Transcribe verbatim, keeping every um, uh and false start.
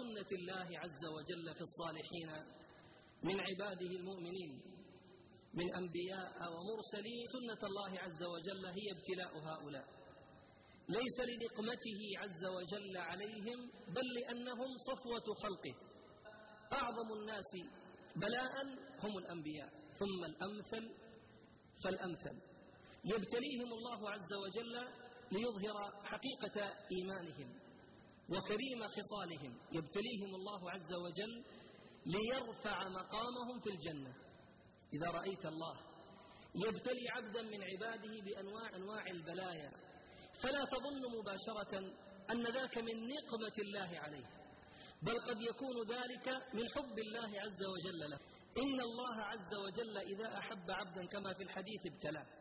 سنة الله عز وجل في الصالحين من عباده المؤمنين من أنبياء ومرسلين. سنة الله عز وجل هي ابتلاء هؤلاء، ليس لنقمته عز وجل عليهم، بل لأنهم صفوة خلقه. أعظم الناس بلاء هم الأنبياء، ثم الأمثل فالأمثل. يبتليهم الله عز وجل ليظهر حقيقة إيمانهم وكريم خصالهم، يبتليهم الله عز وجل ليرفع مقامهم في الجنة. إذا رأيت الله يبتلي عبدا من عباده بأنواع أنواع البلايا فلا تظن مباشرة أن ذاك من نقمة الله عليه، بل قد يكون ذلك من حب الله عز وجل له. إن الله عز وجل إذا أحب عبدا كما في الحديث ابتلاه،